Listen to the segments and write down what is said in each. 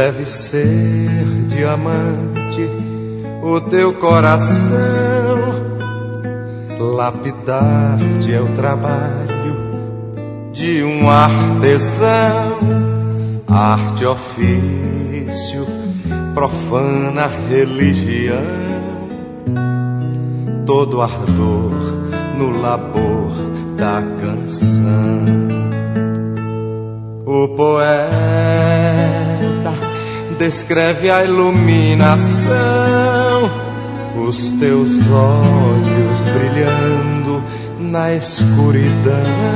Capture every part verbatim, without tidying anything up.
deve ser diamante o teu coração. Lapidar-te é o trabalho de um artesão. Arte, ofício, profana religião. Todo ardor no labor da canção. O poeta descreve a iluminação, os teus olhos brilhando na escuridão.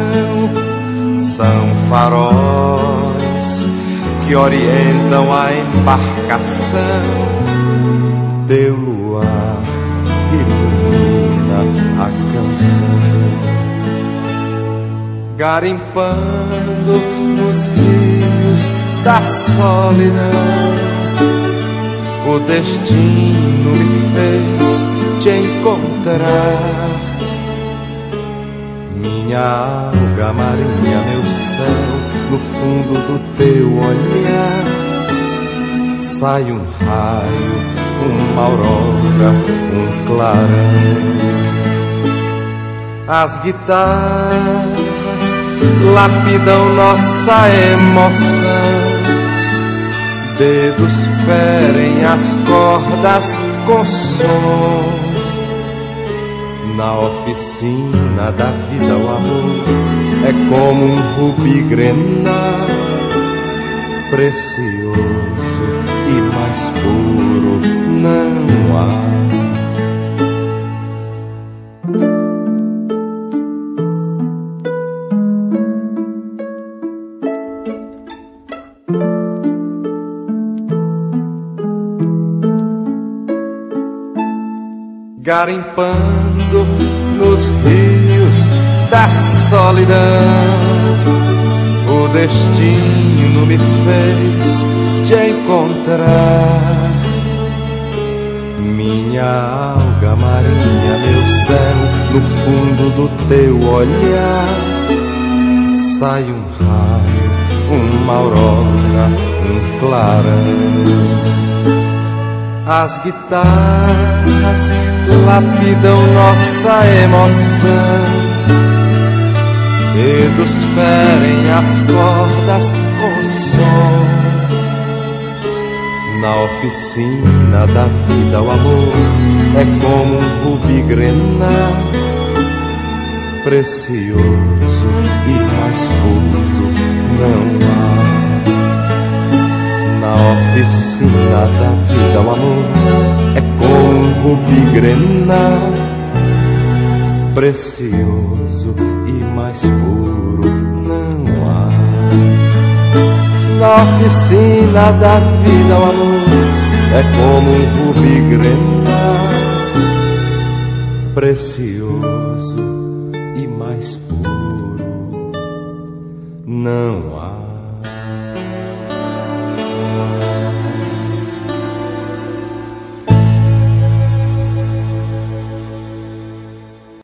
São faróis que orientam a embarcação. Teu luar ilumina a canção. Garimpando nos rios da solidão, o destino me fez te encontrar. Minha alga marinha, meu céu, no fundo do teu olhar sai um raio, uma aurora, um clarão. As guitarras lapidam nossa emoção, dedos ferem as cordas com som. Na oficina da vida o amor é como um rubi grenal, precioso e mais puro não há. Garimpando nos rios da solidão, o destino me fez te encontrar. Minha alga marinha, meu céu, no fundo do teu olhar sai um raio, uma aurora, um clarão. As guitarras lapidam nossa emoção, dedos ferem as cordas com som. Na oficina da vida o amor é como um rubi grenal, precioso e mais puro não há. Na oficina da vida o amor é como um rubi grenal, precioso e mais puro não há. Na oficina da vida o amor é como um rubi grenal, precioso e mais puro não há.